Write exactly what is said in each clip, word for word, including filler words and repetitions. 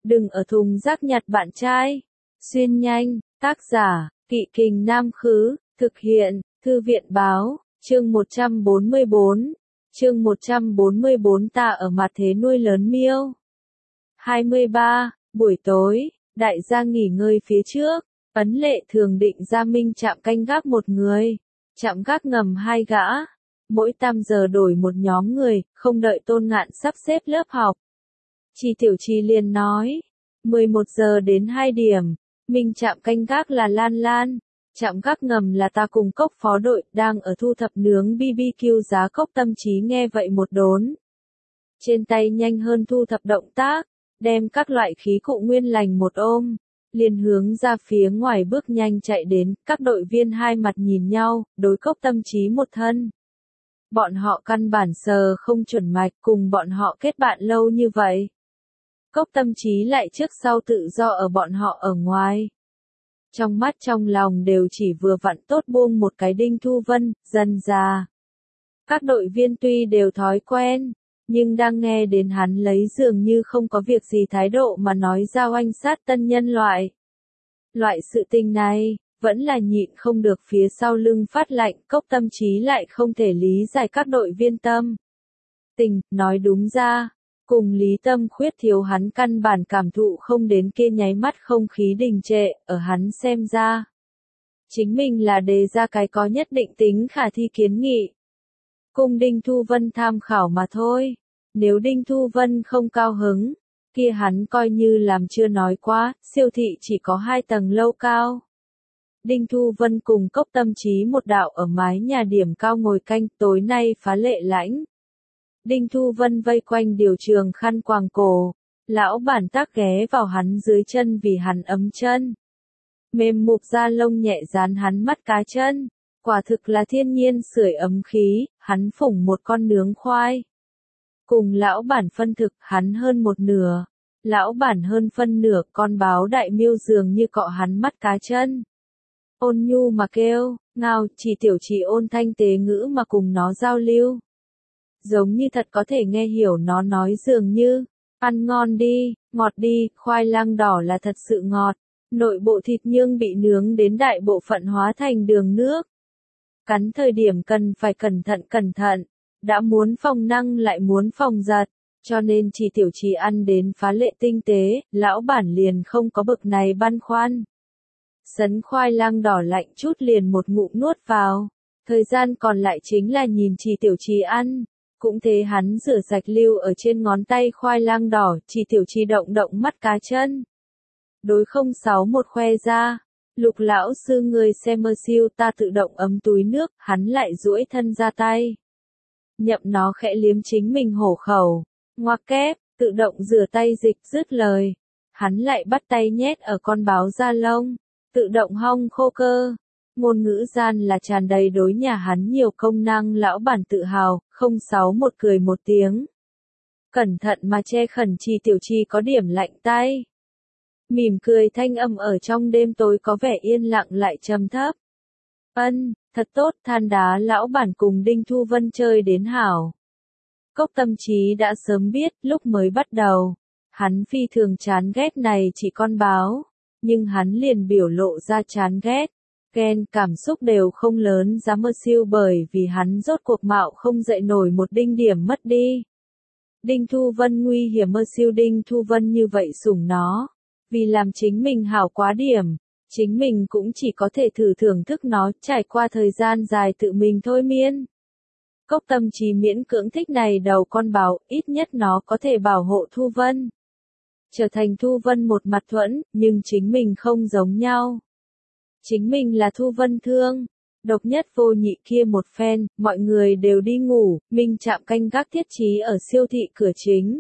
Đừng ở thùng rác nhặt bạn trai. Xuyên nhanh, tác giả, Kỵ Kình Nam Khứ, thực hiện, Thư viện báo, chương một trăm bốn mươi bốn. Chương một trăm bốn mươi bốn ta ở mặt thế nuôi lớn miêu. hai mươi ba, buổi tối, đại gia nghỉ ngơi phía trước, Ấn Lệ thường định ra minh trạm canh gác một người, trạm gác ngầm hai gã, mỗi tam giờ đổi một nhóm người, không đợi Tôn Ngạn sắp xếp lớp học. Chi Tiểu Chi liền nói, mười một giờ đến hai điểm, minh trạm canh gác là Lan Lan, trạm gác ngầm là ta cùng Cốc phó đội, đang ở thu thập nướng bê bê kiu giá. Cốc Tâm Trí nghe vậy một đốn. Trên tay nhanh hơn thu thập động tác, đem các loại khí cụ nguyên lành một ôm, liền hướng ra phía ngoài bước nhanh chạy đến, các đội viên hai mặt nhìn nhau, đối Cốc Tâm Trí một thân. Bọn họ căn bản sờ không chuẩn mạch, cùng bọn họ kết bạn lâu như vậy. Cốc Tâm Trí lại trước sau tự do ở bọn họ ở ngoài. Trong mắt trong lòng đều chỉ vừa vặn tốt buông một cái Đinh Thu Vân, dần già. Các đội viên tuy đều thói quen, nhưng đang nghe đến hắn lấy dường như không có việc gì thái độ mà nói ra oanh sát tân nhân loại. Loại sự tình này, vẫn là nhịn không được phía sau lưng phát lạnh. Cốc Tâm Trí lại không thể lý giải các đội viên tâm tình, nói đúng ra, cùng Lý Tâm khuyết thiếu hắn căn bản cảm thụ không đến kia nháy mắt không khí đình trệ, ở hắn xem ra. Chính mình là đề ra cái có nhất định tính khả thi kiến nghị. Cùng Đinh Thu Vân tham khảo mà thôi, nếu Đinh Thu Vân không cao hứng, kia hắn coi như làm chưa nói quá, siêu thị chỉ có hai tầng lâu cao. Đinh Thu Vân cùng Cốc Tâm Trí một đạo ở mái nhà điểm cao ngồi canh, tối nay phá lệ lãnh. Đinh Thu Vân vây quanh điều trường khăn quàng cổ, lão bản tác ghé vào hắn dưới chân vì hắn ấm chân. Mềm mục da lông nhẹ dán hắn mắt cá chân, quả thực là thiên nhiên sưởi ấm khí, hắn phủng một con nướng khoai. Cùng lão bản phân thực hắn hơn một nửa, lão bản hơn phân nửa, con báo đại miêu dường như cọ hắn mắt cá chân. Ôn nhu mà kêu, ngao, Chỉ Tiểu Chỉ ôn thanh tế ngữ mà cùng nó giao lưu. Giống như thật có thể nghe hiểu nó nói dường như, ăn ngon đi, ngọt đi, khoai lang đỏ là thật sự ngọt, nội bộ thịt nhưng bị nướng đến đại bộ phận hóa thành đường nước. Cắn thời điểm cần phải cẩn thận cẩn thận, đã muốn phòng năng lại muốn phòng giật, cho nên Chỉ Tiểu Chỉ ăn đến phá lệ tinh tế, lão bản liền không có bực này băn khoăn. Sấn khoai lang đỏ lạnh chút liền một ngụm nuốt vào, thời gian còn lại chính là nhìn Chỉ Tiểu Chỉ ăn. Cũng thế hắn rửa sạch lưu ở trên ngón tay khoai lang đỏ, Chỉ Tiểu Chỉ động động mắt cá chân. Đối không sáu một khoe ra, Lục lão sư người xem mơ siêu, ta tự động ấm túi nước, hắn lại duỗi thân ra tay. Nhậm nó khẽ liếm chính mình hổ khẩu, ngoặc kép, tự động rửa tay dịch dứt lời. Hắn lại bắt tay nhét ở con báo da lông, tự động hong khô cơ. Ngôn ngữ gian là tràn đầy đối nhà hắn nhiều công năng lão bản tự hào, không sáu một cười một tiếng. Cẩn thận mà che khẩn Chỉ Tiểu Chỉ có điểm lạnh tay. Mỉm cười thanh âm ở trong đêm tối có vẻ yên lặng lại trầm thấp. Ân, thật tốt, than đá lão bản cùng Đinh Thu Vân chơi đến hảo. Cốc Tâm Trí đã sớm biết, lúc mới bắt đầu, hắn phi thường chán ghét này chỉ con báo, nhưng hắn liền biểu lộ ra chán ghét. Ghen cảm xúc đều không lớn giá mơ siêu bởi vì hắn rốt cuộc mạo không dậy nổi một đinh điểm mất đi. Đinh Thu Vân nguy hiểm mơ siêu Đinh Thu Vân như vậy sủng nó, vì làm chính mình hảo quá điểm, chính mình cũng chỉ có thể thử thưởng thức nó, trải qua thời gian dài tự mình thôi miên. Cốc Tâm Trí miễn cưỡng thích này đầu con báo, ít nhất nó có thể bảo hộ Thu Vân. Trở thành Thu Vân một mặt thuẫn, nhưng chính mình không giống nhau. Chính mình là Thu Vân thương, độc nhất vô nhị kia một phen, mọi người đều đi ngủ, minh trạm canh gác thiết trí ở siêu thị cửa chính.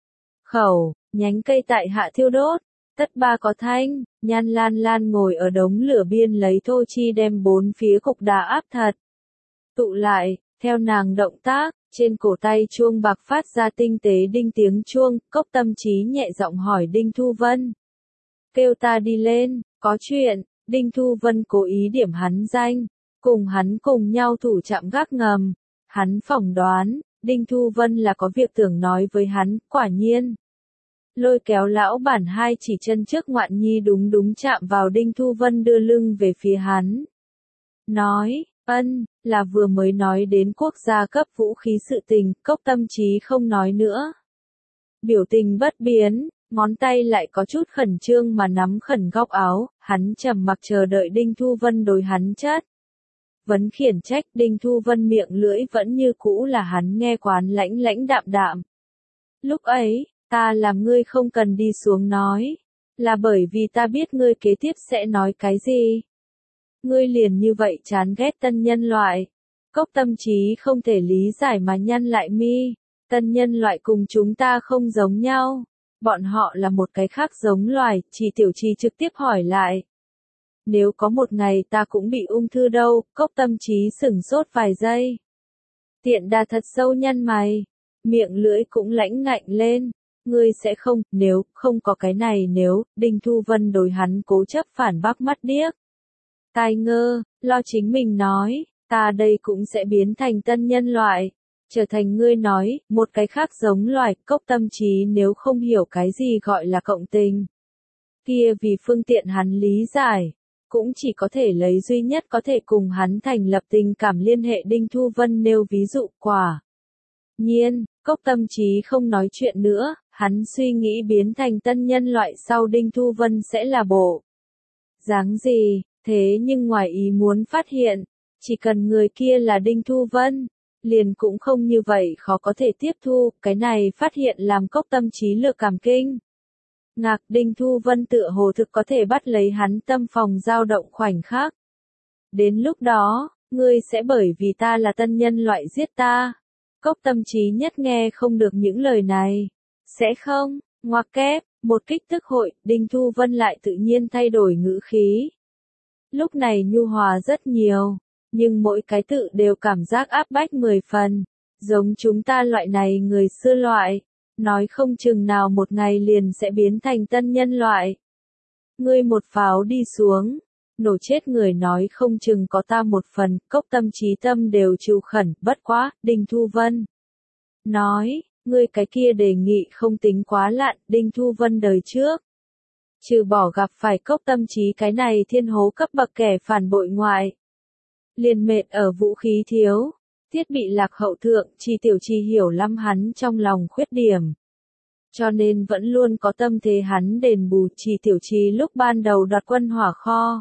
Khẩu, nhánh cây tại hạ thiêu đốt, tất ba có thanh, Nhan Lan Lan ngồi ở đống lửa biên lấy thô chi đem bốn phía cục đá áp thật. Tụ lại, theo nàng động tác, trên cổ tay chuông bạc phát ra tinh tế đinh tiếng chuông, Cốc Tâm Trí nhẹ giọng hỏi Đinh Thu Vân. Kêu ta đi lên, có chuyện. Đinh Thu Vân cố ý điểm hắn danh, cùng hắn cùng nhau thủ trạm gác ngầm. Hắn phỏng đoán, Đinh Thu Vân là có việc tưởng nói với hắn, quả nhiên. lôi kéo lão bản hai chỉ chân trước ngoạn nhi đúng đúng chạm vào Đinh Thu Vân đưa lưng về phía hắn. Nói, ân, là vừa mới nói đến quốc gia cấp vũ khí sự tình, Cốc Tâm Chí không nói nữa. Biểu tình bất biến, ngón tay lại có chút khẩn trương mà nắm khẩn góc áo, hắn trầm mặc chờ đợi Đinh Thu Vân đối hắn chất. Vấn khiển trách Đinh Thu Vân miệng lưỡi vẫn như cũ là hắn nghe quán lãnh lãnh đạm đạm. Lúc ấy, ta làm ngươi không cần đi xuống nói, là bởi vì ta biết ngươi kế tiếp sẽ nói cái gì. Ngươi liền như vậy chán ghét tân nhân loại. Cốc Tâm Chí không thể lý giải mà nhăn lại mi. Tân nhân loại cùng chúng ta không giống nhau. Bọn họ là một cái khác giống loài, Chỉ Tiểu Trì trực tiếp hỏi lại. Nếu có một ngày ta cũng bị ung thư đâu, Cốc Tâm Chí sửng sốt vài giây. Tiện đà thật sâu nhăn mày, miệng lưỡi cũng lãnh ngạnh lên. Ngươi sẽ không, nếu, không có cái này nếu, Đinh Thu Vân đối hắn cố chấp phản bác mắt điếc. Tai ngơ, lo chính mình nói, ta đây cũng sẽ biến thành tân nhân loại. Trở thành ngươi nói, một cái khác giống loài, Cốc Tâm Chí nếu không hiểu cái gì gọi là cộng tình. Kia vì phương tiện hắn lý giải, cũng chỉ có thể lấy duy nhất có thể cùng hắn thành lập tình cảm liên hệ Đinh Thu Vân nêu ví dụ quả. Nhiên, Cốc Tâm Chí không nói chuyện nữa, hắn suy nghĩ biến thành tân nhân loại sau Đinh Thu Vân sẽ là bộ dáng gì, thế nhưng ngoài ý muốn phát hiện, chỉ cần người kia là Đinh Thu Vân, liền cũng không như vậy khó có thể tiếp thu, cái này phát hiện làm Cốc Tâm Chí lược cảm kinh. Ngạc Đinh Thu Vân tựa hồ thực có thể bắt lấy hắn tâm phòng dao động khoảnh khắc. Đến lúc đó, ngươi sẽ bởi vì ta là tân nhân loại giết ta. Cốc Tâm Chí nhất nghe không được những lời này. Sẽ không, ngoặc kép, một kích tức hội, Đinh Thu Vân lại tự nhiên thay đổi ngữ khí. Lúc này nhu hòa rất nhiều, nhưng mỗi cái tự đều cảm giác áp bách mười phần, giống chúng ta loại này người xưa loại, nói không chừng nào một ngày liền sẽ biến thành tân nhân loại. Ngươi một pháo đi xuống, nổ chết người nói không chừng có ta một phần, Cốc Tâm Chí tâm đều chịu khẩn, bất quá, Đinh Thu Vân. Nói, ngươi cái kia đề nghị không tính quá lạn, Đinh Thu Vân đời trước. Trừ bỏ gặp phải Cốc Tâm Chí cái này thiên hố cấp bậc kẻ phản bội ngoại. Liền mệt ở vũ khí thiếu, thiết bị lạc hậu thượng, Chỉ Tiểu Trì hiểu lắm hắn trong lòng khuyết điểm. Cho nên vẫn luôn có tâm thế hắn đền bù. Chỉ Tiểu Trì lúc ban đầu đoạt quân hỏa kho.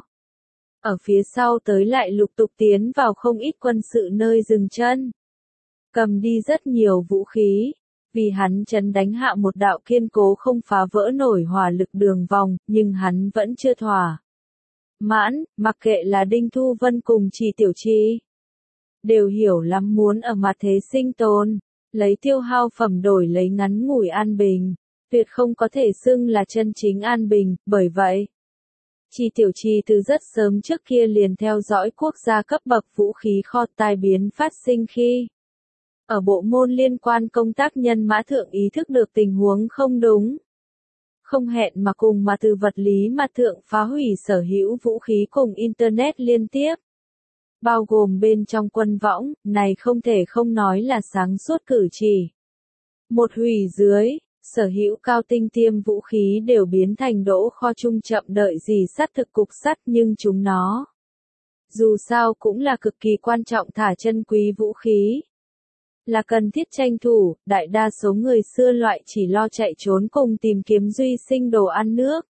Ở phía sau tới lại lục tục tiến vào không ít quân sự nơi dừng chân. Cầm đi rất nhiều vũ khí, vì hắn chấn đánh hạ một đạo kiên cố không phá vỡ nổi hỏa lực đường vòng, nhưng hắn vẫn chưa thỏa mãn, mặc kệ là Đinh Thu Vân cùng Chỉ Tiểu Trì. Đều hiểu lắm muốn ở mặt thế sinh tồn, lấy tiêu hao phẩm đổi lấy ngắn ngủi an bình, tuyệt không có thể xưng là chân chính an bình, bởi vậy. Chỉ Tiểu Trì từ rất sớm trước kia liền theo dõi quốc gia cấp bậc vũ khí kho tai biến phát sinh khi. Ở bộ môn liên quan công tác nhân mã thượng ý thức được tình huống không đúng. Không hẹn mà cùng mà từ vật lý mặt thượng phá hủy sở hữu vũ khí cùng Internet liên tiếp. Bao gồm bên trong quân võng, này không thể không nói là sáng suốt cử chỉ. Một hủy dưới, sở hữu cao tinh tiêm vũ khí đều biến thành đỗ kho chung chậm đợi gì sắt thực cục sắt nhưng chúng nó. Dù sao cũng là cực kỳ quan trọng thả chân quý vũ khí. Là cần thiết tranh thủ, đại đa số người xưa loại chỉ lo chạy trốn cùng tìm kiếm duy sinh đồ ăn nước.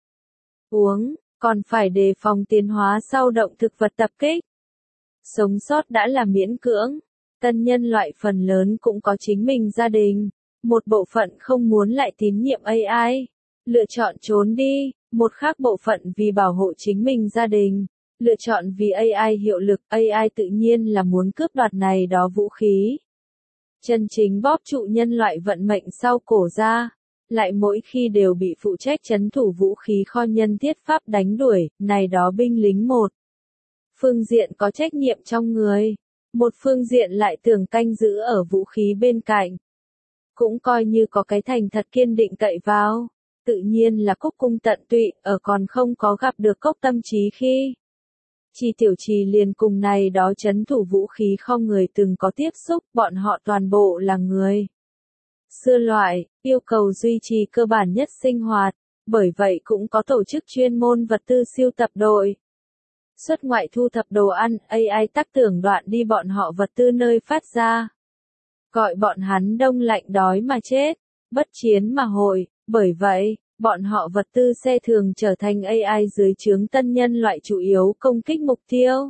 Uống, còn phải đề phòng tiến hóa sau động thực vật tập kích. Sống sót đã là miễn cưỡng, tân nhân loại phần lớn cũng có chính mình gia đình, một bộ phận không muốn lại tín nhiệm a i, lựa chọn trốn đi, một khác bộ phận vì bảo hộ chính mình gia đình, lựa chọn vì a i hiệu lực, a i tự nhiên là muốn cướp đoạt này đó vũ khí. Chân chính bóp trụ nhân loại vận mệnh sau cổ ra, lại mỗi khi đều bị phụ trách trấn thủ vũ khí kho nhân thiết pháp đánh đuổi, này đó binh lính một. Phương diện có trách nhiệm trong người, một phương diện lại tưởng canh giữ ở vũ khí bên cạnh. Cũng coi như có cái thành thật kiên định cậy vào, tự nhiên là cúc cung tận tụy, ở còn không có gặp được Cốc Tâm Chí khi. Chỉ Tiểu Trì liền cùng này đó trấn thủ vũ khí kho người từng có tiếp xúc, bọn họ toàn bộ là người. xưa loại, yêu cầu duy trì cơ bản nhất sinh hoạt, bởi vậy cũng có tổ chức chuyên môn vật tư siêu tập đội. Xuất ngoại thu thập đồ ăn, a i tác tưởng đoạn đi bọn họ vật tư nơi phát ra. Gọi bọn hắn đông lạnh đói mà chết, bất chiến mà hội, bởi vậy, bọn họ vật tư xe thường trở thành a i dưới trướng tân nhân loại chủ yếu công kích mục tiêu.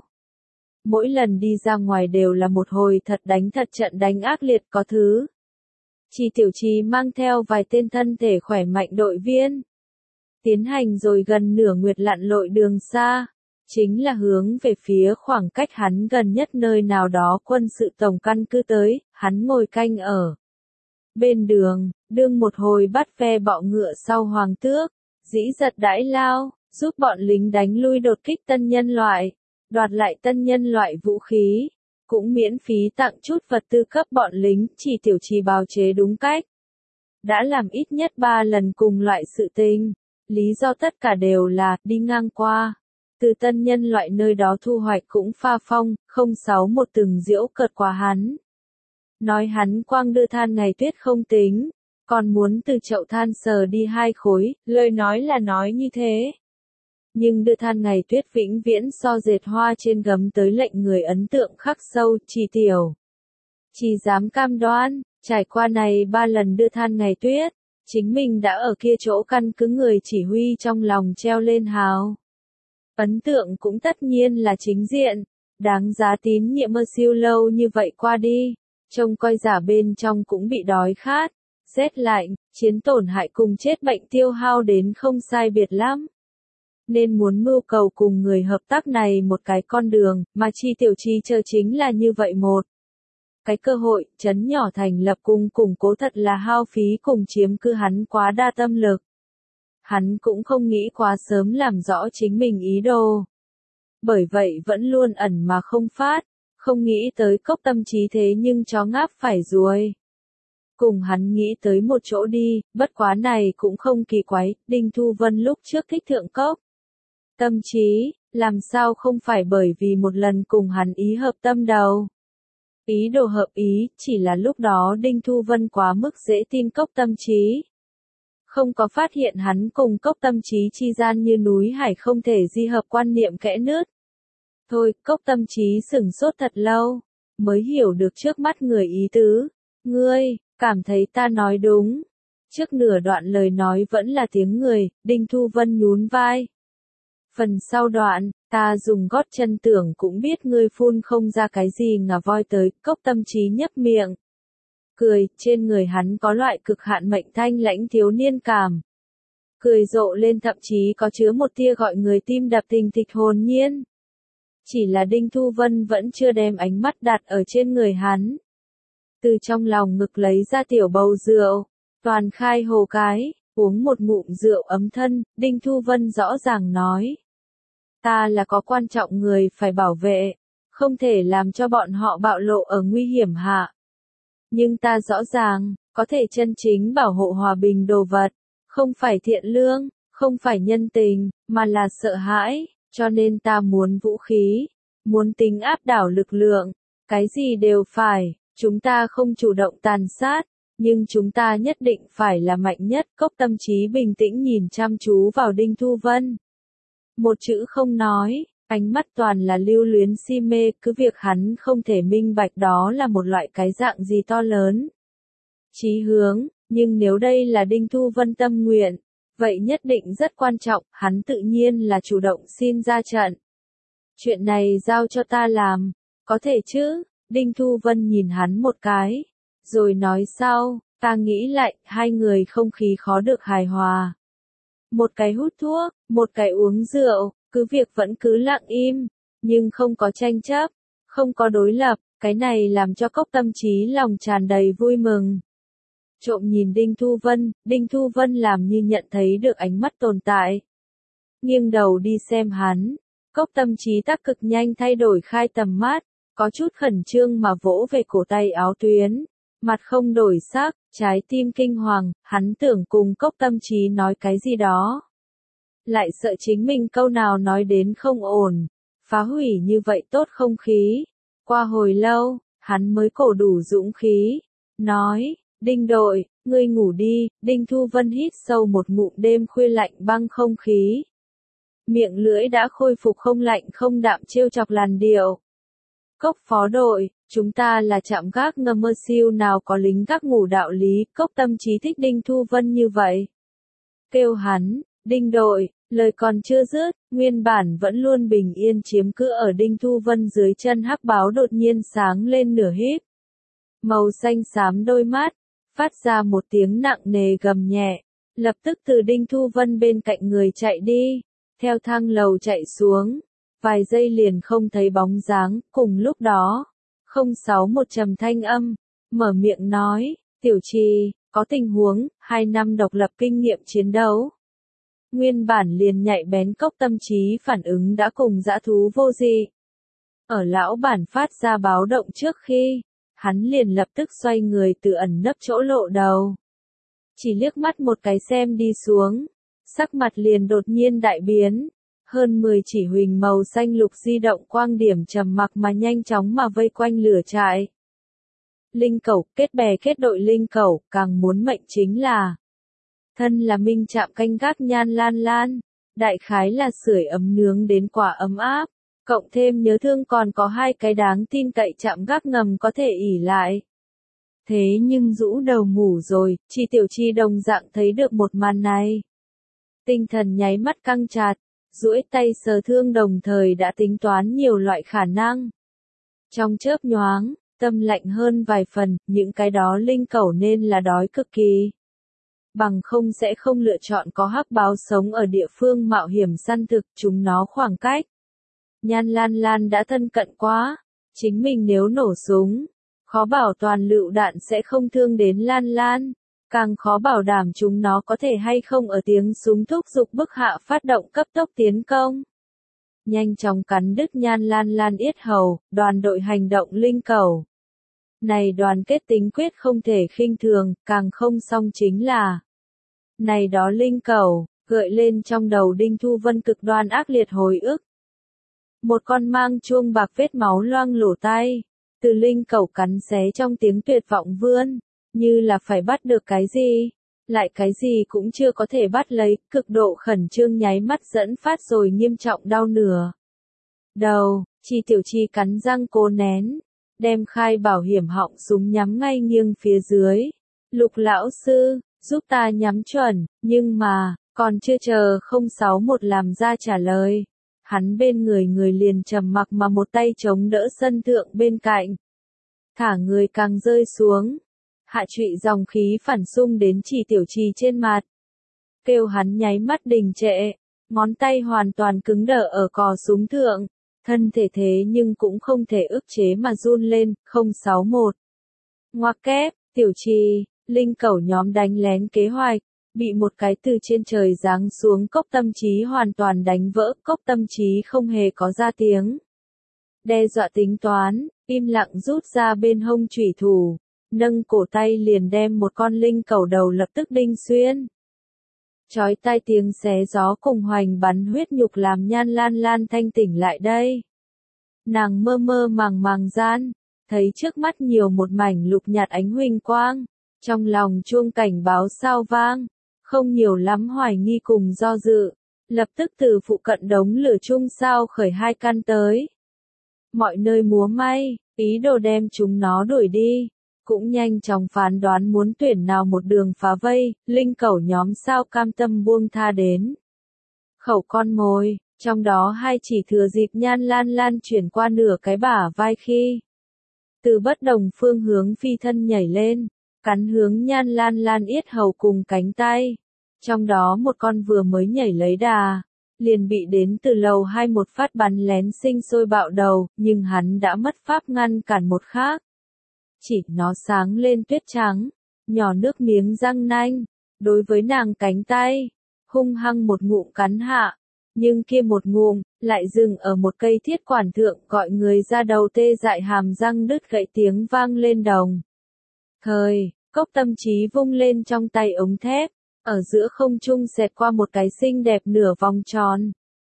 Mỗi lần đi ra ngoài đều là một hồi thật đánh thật trận đánh ác liệt có thứ. Chi Tiểu Trì mang theo vài tên thân thể khỏe mạnh đội viên. Tiến hành rồi gần nửa nguyệt lặn lội đường xa, chính là hướng về phía khoảng cách hắn gần nhất nơi nào đó quân sự tổng căn cứ tới, hắn ngồi canh ở bên đường, đương một hồi bắt ve bọ ngựa sau hoàng tước, dĩ giật đãi lao, giúp bọn lính đánh lui đột kích tân nhân loại, đoạt lại tân nhân loại vũ khí, cũng miễn phí tặng chút vật tư cấp bọn lính, Chỉ Tiểu Trì bào chế đúng cách. Đã làm ít nhất ba lần cùng loại sự tình, lý do tất cả đều là đi ngang qua. Từ tân nhân loại nơi đó thu hoạch cũng pha phong, không sáu một từng diễu cợt qua hắn. Nói hắn quang đưa than ngày tuyết không tính, còn muốn từ chậu than sờ đi hai khối, lời nói là nói như thế. Nhưng đưa than ngày tuyết vĩnh viễn so dệt hoa trên gấm tới lệnh người ấn tượng khắc sâu, Chỉ Tiểu Chỉ dám cam đoan, trải qua này ba lần đưa than ngày tuyết, chính mình đã ở kia chỗ căn cứ người chỉ huy trong lòng treo lên hào. Ấn tượng cũng tất nhiên là chính diện, đáng giá tín nhiệm mơ siêu lâu như vậy qua đi, trông coi giả bên trong cũng bị đói khát, rét lạnh, chiến tổn hại cùng chết bệnh tiêu hao đến không sai biệt lắm. Nên muốn mưu cầu cùng người hợp tác này một cái con đường, mà Chi Tiểu Trì chờ chính là như vậy một. Cái cơ hội, chấn nhỏ thành lập cùng củng cố thật là hao phí cùng chiếm cứ hắn quá đa tâm lực. Hắn cũng không nghĩ quá sớm làm rõ chính mình ý đồ. Bởi vậy vẫn luôn ẩn mà không phát, không nghĩ tới cốc tâm trí thế nhưng chó ngáp phải ruồi. Cùng hắn nghĩ tới một chỗ đi, bất quá này cũng không kỳ quái, Đinh Thu Vân lúc trước thích thượng cốc. Tâm trí, làm sao không phải bởi vì một lần cùng hắn ý hợp tâm đầu. Ý đồ hợp ý, chỉ là lúc đó Đinh Thu Vân quá mức dễ tin cốc tâm trí. Không có phát hiện hắn cùng cốc tâm trí chi gian như núi hải không thể di hợp quan niệm kẽ nứt. Thôi, cốc tâm trí sửng sốt thật lâu, mới hiểu được trước mắt người ý tứ. Ngươi, cảm thấy ta nói đúng. Trước nửa đoạn lời nói vẫn là tiếng người, Đinh Thu Vân nhún vai. Phần sau đoạn, ta dùng gót chân tưởng cũng biết ngươi phun không ra cái gì ngà voi tới, cốc tâm trí nhấp miệng. Cười, trên người hắn có loại cực hạn mệnh thanh lãnh thiếu niên cảm. Cười rộ lên thậm chí có chứa một tia gọi người tim đập thình thịch hồn nhiên. Chỉ là Đinh Thu Vân vẫn chưa đem ánh mắt đặt ở trên người hắn. Từ trong lòng ngực lấy ra tiểu bầu rượu, toàn khai hồ cái, uống một ngụm rượu ấm thân, Đinh Thu Vân rõ ràng nói. Ta là có quan trọng người phải bảo vệ, không thể làm cho bọn họ bạo lộ ở nguy hiểm hạ. Nhưng ta rõ ràng, có thể chân chính bảo hộ hòa bình đồ vật, không phải thiện lương, không phải nhân tình, mà là sợ hãi, cho nên ta muốn vũ khí, muốn tính áp đảo lực lượng, cái gì đều phải, chúng ta không chủ động tàn sát, nhưng chúng ta nhất định phải là mạnh nhất. Cốc tâm trí bình tĩnh nhìn chăm chú vào Đinh Thu Vân. Một chữ không nói, ánh mắt toàn là lưu luyến si mê, cứ việc hắn không thể minh bạch đó là một loại cái dạng gì to lớn. Chí hướng, nhưng nếu đây là Đinh Thu Vân tâm nguyện, vậy nhất định rất quan trọng, hắn tự nhiên là chủ động xin ra trận. Chuyện này giao cho ta làm, có thể chứ? Đinh Thu Vân nhìn hắn một cái, rồi nói sau, ta nghĩ lại, hai người không khí khó được hài hòa. Một cái hút thuốc, một cái uống rượu, cứ việc vẫn cứ lặng im, nhưng không có tranh chấp, không có đối lập, cái này làm cho cốc tâm trí lòng tràn đầy vui mừng. Trộm nhìn Đinh Thu Vân, Đinh Thu Vân làm như nhận thấy được ánh mắt tồn tại. Nghiêng đầu đi xem hắn, cốc tâm trí tác cực nhanh thay đổi khai tầm mắt, có chút khẩn trương mà vỗ về cổ tay áo tuyến, mặt không đổi sắc, trái tim kinh hoàng, hắn tưởng cùng cốc tâm trí nói cái gì đó. Lại sợ chính mình câu nào nói đến không ổn, phá hủy như vậy tốt không khí. Qua hồi lâu, hắn mới cổ đủ dũng khí, nói, Đinh đội, ngươi ngủ đi, Đinh Thu Vân hít sâu một ngụm đêm khuya lạnh băng không khí. Miệng lưỡi đã khôi phục không lạnh không đạm trêu chọc làn điệu. Cốc phó đội, chúng ta là trạm gác ngầm mơ siêu nào có lính gác ngủ đạo lý, Cốc Tâm Trí thích Đinh Thu Vân như vậy. Kêu hắn, Đinh đội, lời còn chưa dứt, nguyên bản vẫn luôn bình yên chiếm cứ ở Đinh Thu Vân dưới chân hắc báo đột nhiên sáng lên nửa híp. Màu xanh xám đôi mắt, phát ra một tiếng nặng nề gầm nhẹ, lập tức từ Đinh Thu Vân bên cạnh người chạy đi, theo thang lầu chạy xuống, vài giây liền không thấy bóng dáng, cùng lúc đó, không sáu một trầm thanh âm, mở miệng nói, tiểu trì, có tình huống, hai năm độc lập kinh nghiệm chiến đấu. Nguyên bản liền nhạy bén Cốc Tâm Trí phản ứng đã cùng dã thú vô dị. Ở lão bản phát ra báo động trước khi, hắn liền lập tức xoay người từ ẩn nấp chỗ lộ đầu. Chỉ liếc mắt một cái xem đi xuống, sắc mặt liền đột nhiên đại biến, hơn mười chỉ huỳnh màu xanh lục di động quang điểm trầm mặc mà nhanh chóng mà vây quanh lửa trại. Linh cẩu, kết bè kết đội linh cẩu, càng muốn mệnh chính là thân là minh trạm canh gác Nhan Lan Lan, đại khái là sưởi ấm nướng đến quả ấm áp, cộng thêm nhớ thương còn có hai cái đáng tin cậy trạm gác ngầm có thể ỉ lại. Thế nhưng rũ đầu ngủ rồi, Chi Tiểu Chi đồng dạng thấy được một màn này. Tinh thần nháy mắt căng chặt, duỗi tay sờ thương đồng thời đã tính toán nhiều loại khả năng. Trong chớp nhoáng, tâm lạnh hơn vài phần, những cái đó linh cẩu nên là đói cực kỳ. Bằng không sẽ không lựa chọn có hắc báo sống ở địa phương mạo hiểm săn thực, chúng nó khoảng cách. Nhan Lan Lan đã thân cận quá, chính mình nếu nổ súng, khó bảo toàn lựu đạn sẽ không thương đến Lan Lan, càng khó bảo đảm chúng nó có thể hay không ở tiếng súng thúc giục bức hạ phát động cấp tốc tiến công. Nhanh chóng cắn đứt Nhan Lan Lan yết hầu, đoàn đội hành động linh cẩu. Này đoàn kết tính quyết không thể khinh thường, càng không xong chính là này đó linh cẩu, gợi lên trong đầu Đinh Thu Vân cực đoan ác liệt hồi ức. Một con mang chuông bạc vết máu loang lổ tay, từ linh cẩu cắn xé trong tiếng tuyệt vọng vươn, như là phải bắt được cái gì, lại cái gì cũng chưa có thể bắt lấy, cực độ khẩn trương nháy mắt dẫn phát rồi nghiêm trọng đau nửa. Đầu, Chi Tiểu Chi cắn răng cố nén, đem khai bảo hiểm họng súng nhắm ngay nghiêng phía dưới. Lục lão sư, giúp ta nhắm chuẩn, nhưng mà, còn chưa chờ không sáu một làm ra trả lời. Hắn bên người người liền trầm mặc mà một tay chống đỡ sân thượng bên cạnh. Thả người càng rơi xuống. Hạ trụy dòng khí phản xung đến Chi Tiểu Chi trên mặt. Kêu hắn nháy mắt đình trệ, ngón tay hoàn toàn cứng đờ ở cò súng thượng. Thân thể thế nhưng cũng không thể ức chế mà run lên, không sáu một. Ngoặc kép, Tiểu Chi, linh cẩu nhóm đánh lén kế hoạch, bị một cái từ trên trời giáng xuống Cốc Tâm Trí hoàn toàn đánh vỡ, Cốc Tâm Trí không hề có ra tiếng. Đe dọa tính toán, im lặng rút ra bên hông chủy thủ, nâng cổ tay liền đem một con linh cẩu đầu lập tức đinh xuyên. Chói tai tiếng xé gió cùng hoành bắn huyết nhục làm Nhan Lan Lan thanh tỉnh lại đây. Nàng mơ mơ màng màng gian, thấy trước mắt nhiều một mảnh lục nhạt ánh huỳnh quang, trong lòng chuông cảnh báo sao vang, không nhiều lắm hoài nghi cùng do dự, lập tức từ phụ cận đống lửa chung sao khởi hai căn tới. Mọi nơi múa may, ý đồ đem chúng nó đuổi đi. Cũng nhanh chóng phán đoán muốn tuyển nào một đường phá vây, linh cẩu nhóm sao cam tâm buông tha đến. Khẩu con mồi, trong đó hai chỉ thừa dịp Nhan Lan Lan chuyển qua nửa cái bả vai khi. Từ bất đồng phương hướng phi thân nhảy lên, cắn hướng Nhan Lan Lan yết hầu cùng cánh tay. Trong đó một con vừa mới nhảy lấy đà, liền bị đến từ lầu hai một phát bắn lén sinh sôi bạo đầu, nhưng hắn đã mất pháp ngăn cản một khác. Chỉ nó sáng lên tuyết trắng, nhỏ nước miếng răng nanh, đối với nàng cánh tay, hung hăng một ngụm cắn hạ, nhưng kia một ngụm, lại dừng ở một cây thiết quản thượng gọi người ra đầu tê dại hàm răng đứt gãy tiếng vang lên đồng. Thời, Cốc Tâm Trí vung lên trong tay ống thép, ở giữa không trung xẹt qua một cái xinh đẹp nửa vòng tròn.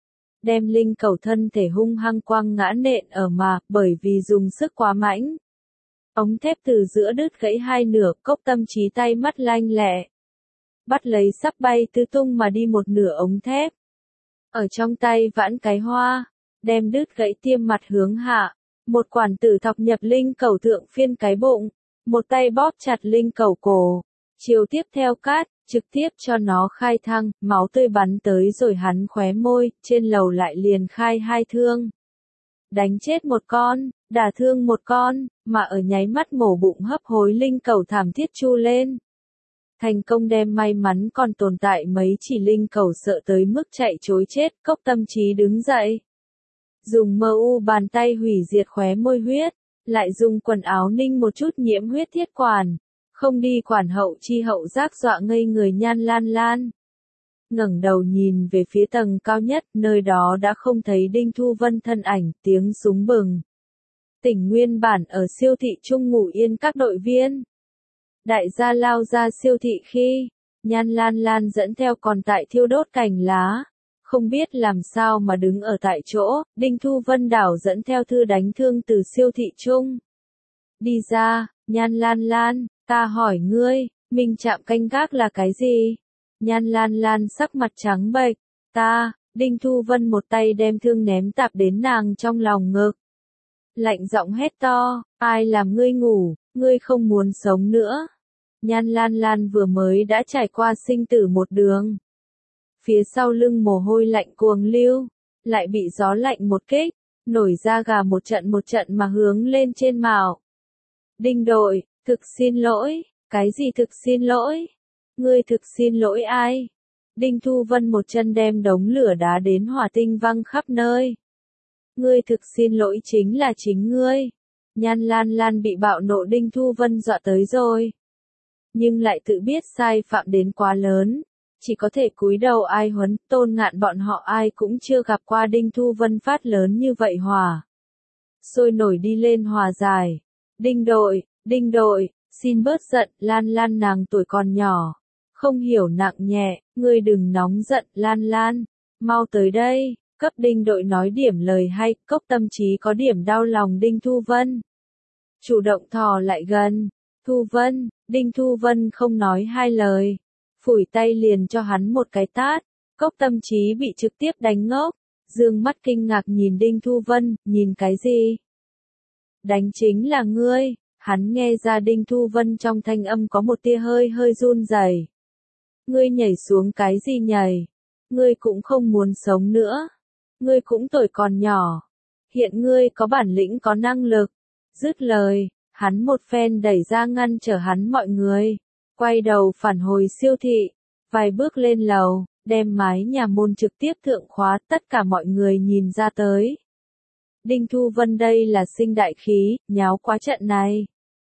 Đem linh cẩu thân thể hung hăng quăng ngã nện ở mà, bởi vì dùng sức quá mãnh. Ống thép từ giữa đứt gãy hai nửa, Cốc Tâm Chí tay mắt lanh lẹ. Bắt lấy sắp bay tứ tung mà đi một nửa ống thép. Ở trong tay vãn cái hoa, đem đứt gãy tiêm mặt hướng hạ. Một quản tử thọc nhập linh cẩu thượng phiên cái bụng. Một tay bóp chặt linh cẩu cổ. Chiều tiếp theo cát, trực tiếp cho nó khai thăng, máu tươi bắn tới rồi hắn khóe môi, trên lầu lại liền khai hai thương. Đánh chết một con, đả thương một con, mà ở nháy mắt mổ bụng hấp hối linh cẩu thảm thiết chu lên. Thành công đem may mắn còn tồn tại mấy chỉ linh cẩu sợ tới mức chạy trối chết, Cốc Tâm Chí đứng dậy. Dùng mơ u bàn tay hủy diệt khóe môi huyết, lại dùng quần áo ninh một chút nhiễm huyết thiết quản, không đi quản hậu chi hậu giác dọa ngây người Nhan Lan Lan. Ngẩng đầu nhìn về phía tầng cao nhất, nơi đó đã không thấy Đinh Thu Vân thân ảnh, tiếng súng bừng. Tỉnh nguyên bản ở siêu thị trung ngủ yên các đội viên. Đại gia lao ra siêu thị khi, Nhan Lan Lan dẫn theo còn tại thiêu đốt cành lá. Không biết làm sao mà đứng ở tại chỗ, Đinh Thu Vân đảo dẫn theo thư đánh thương từ siêu thị trung. Đi ra, Nhan Lan Lan, ta hỏi ngươi, mình chạm canh gác là cái gì? Nhan Lan Lan sắc mặt trắng bệch, ta, Đinh Thu Vân một tay đem thương ném tạp đến nàng trong lòng ngực. Lạnh giọng hét to, ai làm ngươi ngủ, ngươi không muốn sống nữa. Nhan Lan Lan vừa mới đã trải qua sinh tử một đường. Phía sau lưng mồ hôi lạnh cuồng lưu, lại bị gió lạnh một kích, nổi da gà một trận một trận mà hướng lên trên mạo. Đinh đội, thực xin lỗi, cái gì thực xin lỗi? Ngươi thực xin lỗi ai? Đinh Thu Vân một chân đem đống lửa đá đến hỏa tinh văng khắp nơi. Ngươi thực xin lỗi chính là chính ngươi. Nhan Lan Lan bị bạo nộ Đinh Thu Vân dọa tới rồi. Nhưng lại tự biết sai phạm đến quá lớn. Chỉ có thể cúi đầu ai huấn, Tôn Ngạn bọn họ ai cũng chưa gặp qua Đinh Thu Vân phát lớn như vậy hòa. Sôi nổi đi lên hòa giải. Đinh đội, Đinh đội, xin bớt giận, Lan Lan nàng tuổi còn nhỏ. Không hiểu nặng nhẹ, ngươi đừng nóng giận, Lan Lan. Mau tới đây, cấp Đinh đội nói điểm lời hay, Cốc Tâm Chí có điểm đau lòng Đinh Thu Vân. Chủ động thò lại gần, Thu Vân, Đinh Thu Vân không nói hai lời. Phủi tay liền cho hắn một cái tát, Cốc Tâm Chí bị trực tiếp đánh ngốc, dương mắt kinh ngạc nhìn Đinh Thu Vân, nhìn cái gì? Đánh chính là ngươi, hắn nghe ra Đinh Thu Vân trong thanh âm có một tia hơi hơi run rẩy. Ngươi nhảy xuống cái gì nhảy? Ngươi cũng không muốn sống nữa. Ngươi cũng tuổi còn nhỏ. Hiện ngươi có bản lĩnh có năng lực. Dứt lời, hắn một phen đẩy ra ngăn trở hắn mọi người. Quay đầu phản hồi siêu thị, vài bước lên lầu, đem mái nhà môn trực tiếp thượng khóa, tất cả mọi người nhìn ra tới. Đinh Thu Vân đây là sinh đại khí, nháo quá trận này.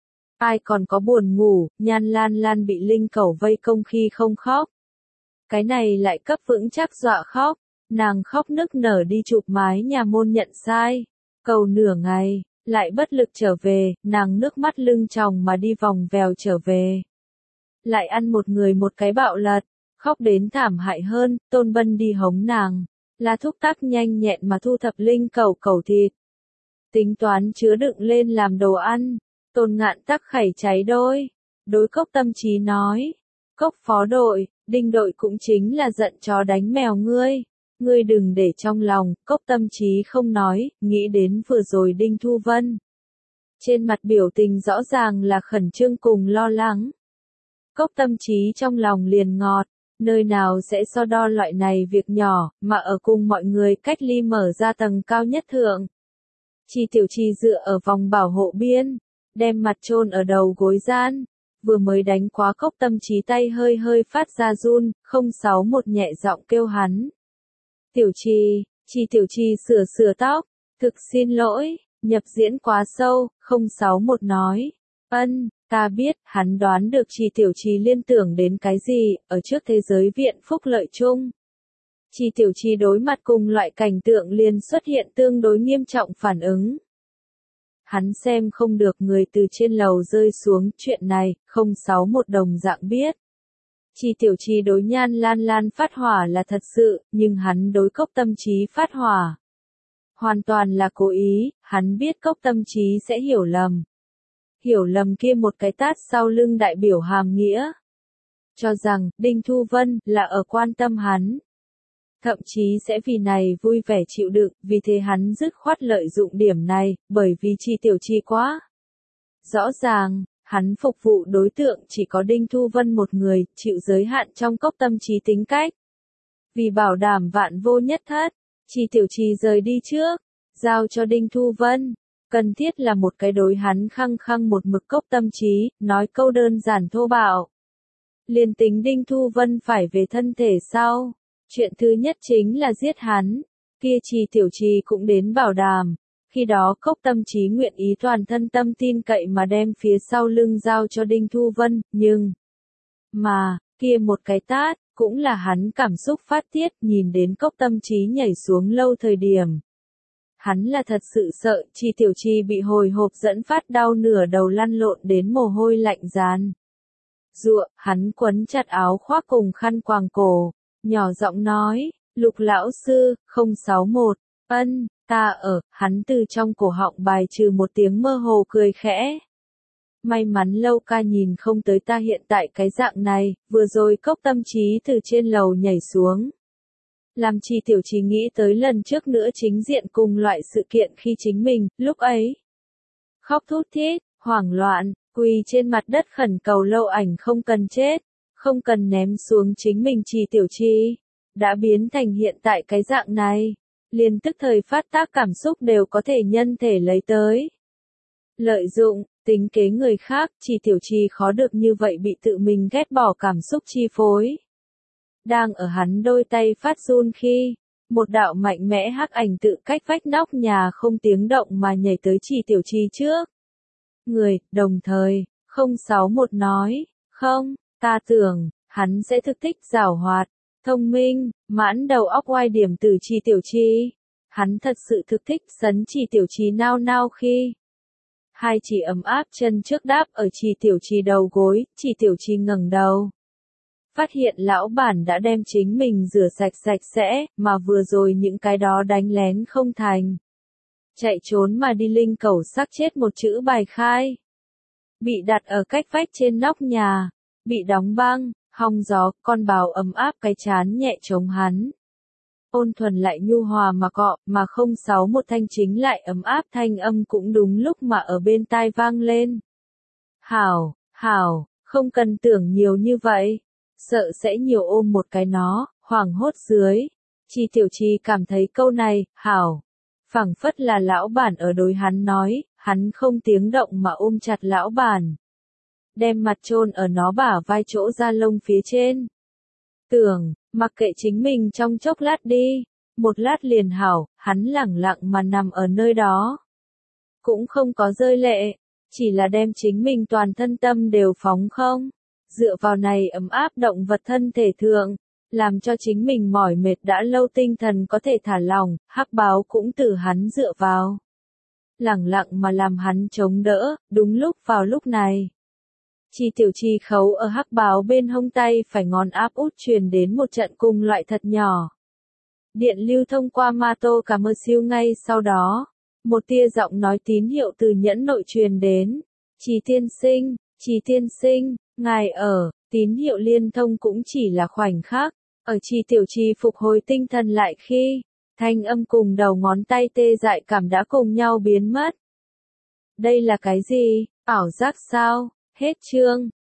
Ai còn có buồn ngủ, Nhan Lan Lan bị linh cẩu vây công khi không khóc. Cái này lại cấp vững chắc dọa khóc, nàng khóc nức nở đi chụp mái nhà môn nhận sai. Cầu nửa ngày, lại bất lực trở về, nàng nước mắt lưng tròng mà đi vòng vèo trở về. Lại ăn một người một cái bạo lật, khóc đến thảm hại hơn, Tôn Bân đi hống nàng, là thúc tác nhanh nhẹn mà thu thập linh cẩu cẩu thịt. Tính toán chứa đựng lên làm đồ ăn, Tôn Ngạn tắc khẩy cháy đôi, đối Cốc Tâm Chí nói, Cốc phó đội, Đinh đội cũng chính là giận chó đánh mèo ngươi, ngươi đừng để trong lòng, Cốc Tâm Chí không nói, nghĩ đến vừa rồi Đinh Thu Vân. Trên mặt biểu tình rõ ràng là khẩn trương cùng lo lắng. Cốc Tâm Chí trong lòng liền ngọt, nơi nào sẽ so đo loại này việc nhỏ, mà ở cùng mọi người cách ly mở ra tầng cao nhất thượng. Chi Tiểu Chi dựa ở vòng bảo hộ biên, đem mặt chôn ở đầu gối gian, vừa mới đánh quá Cốc Tâm Chí tay hơi hơi phát ra run, không sáu một nhẹ giọng kêu hắn. Tiểu Chi, Chi Tiểu Chi sửa sửa tóc, thực xin lỗi, nhập diễn quá sâu, không sáu một nói, ân. Ta biết, hắn đoán được Chi Tiểu Chi liên tưởng đến cái gì, ở trước thế giới viện phúc lợi chung. Chi Tiểu Chi đối mặt cùng loại cảnh tượng liền xuất hiện tương đối nghiêm trọng phản ứng. Hắn xem không được người từ trên lầu rơi xuống, chuyện này, không sáu một đồng dạng biết. Chi Tiểu Chi đối Nhan Lan Lan phát hỏa là thật sự, nhưng hắn đối Cốc Tâm Chí phát hỏa hoàn toàn là cố ý, hắn biết Cốc Tâm Chí sẽ hiểu lầm. hiểu lầm kia một cái tát sau lưng đại biểu hàm nghĩa. Cho rằng, Đinh Thu Vân, là ở quan tâm hắn. Thậm chí sẽ vì này vui vẻ chịu đựng, vì thế hắn dứt khoát lợi dụng điểm này, bởi vì Chi Tiểu Chi quá. Rõ ràng, hắn phục vụ đối tượng chỉ có Đinh Thu Vân một người, chịu giới hạn trong cốc tâm trí tính cách. Vì bảo đảm vạn vô nhất thất, Chi Tiểu Chi rời đi trước, giao cho Đinh Thu Vân. Cần thiết là một cái đối hắn khăng khăng một mực cốc tâm trí, nói câu đơn giản thô bạo. Liền tính Đinh Thu Vân phải về thân thể sau. Chuyện thứ nhất chính là giết hắn. Kia Chi Tiểu Chi cũng đến bảo đảm. Khi đó cốc tâm trí nguyện ý toàn thân tâm tin cậy mà đem phía sau lưng giao cho Đinh Thu Vân, nhưng... Mà, kia một cái tát, cũng là hắn cảm xúc phát tiết nhìn đến cốc tâm trí nhảy xuống lâu thời điểm. Hắn là thật sự sợ Chi Tiểu Chi bị hồi hộp dẫn phát đau nửa đầu lăn lộn đến mồ hôi lạnh rán. Dụa, hắn quấn chặt áo khoác cùng khăn quàng cổ, nhỏ giọng nói, Lục lão sư, không sáu một, ân, ta ở, hắn từ trong cổ họng bài trừ một tiếng mơ hồ cười khẽ. May mắn Lâu ca nhìn không tới ta hiện tại cái dạng này, vừa rồi cốc tâm trí từ trên lầu nhảy xuống. Làm Chi Tiểu Chi nghĩ tới lần trước nữa chính diện cùng loại sự kiện khi chính mình, lúc ấy. Khóc thút thít, hoảng loạn, quỳ trên mặt đất khẩn cầu Lâu ảnh không cần chết, không cần ném xuống chính mình Chi Tiểu Chi. Đã biến thành hiện tại cái dạng này, liền tức thời phát tác cảm xúc đều có thể nhân thể lấy tới. Lợi dụng, tính kế người khác, Chi Tiểu Chi khó được như vậy bị tự mình ghét bỏ cảm xúc chi phối. Đang ở hắn đôi tay phát run khi, một đạo mạnh mẽ hắc ảnh tự cách vách nóc nhà không tiếng động mà nhảy tới Chi Tiểu Chi trước. Người, đồng thời, không sáu một nói, không, ta tưởng, hắn sẽ thực thích giảo hoạt, thông minh, mãn đầu óc oai điểm từ Chi Tiểu Chi. Hắn thật sự thực thích sấn Chi Tiểu Chi nao nao khi. Hai chỉ ấm áp chân trước đáp ở Chi Tiểu Chi đầu gối, Chi Tiểu Chi ngẩng đầu. Phát hiện lão bản đã đem chính mình rửa sạch sạch sẽ, mà vừa rồi những cái đó đánh lén không thành. Chạy trốn mà đi linh cẩu xác chết một chữ bài khai. Bị đặt ở cách vách trên nóc nhà, bị đóng băng, hong gió, con bào ấm áp cái chán nhẹ chống hắn. Ôn thuần lại nhu hòa mà cọ, mà không sáu một thanh chính lại ấm áp thanh âm cũng đúng lúc mà ở bên tai vang lên. Hảo, hảo, không cần tưởng nhiều như vậy. Sợ sẽ nhiều ôm một cái nó, hoảng hốt dưới. Chi Tiểu Chi cảm thấy câu này, hảo. Phảng phất là lão bản ở đối hắn nói, hắn không tiếng động mà ôm chặt lão bản. Đem mặt chôn ở nó bả vai chỗ da lông phía trên. Tưởng, mặc kệ chính mình trong chốc lát đi. Một lát liền hảo, hắn lẳng lặng mà nằm ở nơi đó. Cũng không có rơi lệ, chỉ là đem chính mình toàn thân tâm đều phóng không. Dựa vào này ấm áp động vật thân thể thượng, làm cho chính mình mỏi mệt đã lâu tinh thần có thể thả lỏng, hắc báo cũng từ hắn dựa vào. Lẳng lặng mà làm hắn chống đỡ, đúng lúc vào lúc này. Chi Tiểu Chi khấu ở hắc báo bên hông tay phải ngón áp út truyền đến một trận cùng loại thật nhỏ. Điện lưu thông qua ma tô cả mơ siêu ngay sau đó. Một tia giọng nói tín hiệu từ nhẫn nội truyền đến. Chi tiên sinh, Chi tiên sinh. Ngài ở, tín hiệu liên thông cũng chỉ là khoảnh khắc, ở Chi Tiểu Chi phục hồi tinh thần lại khi, thanh âm cùng đầu ngón tay tê dại cảm đã cùng nhau biến mất. Đây là cái gì, ảo giác sao? Hết chương.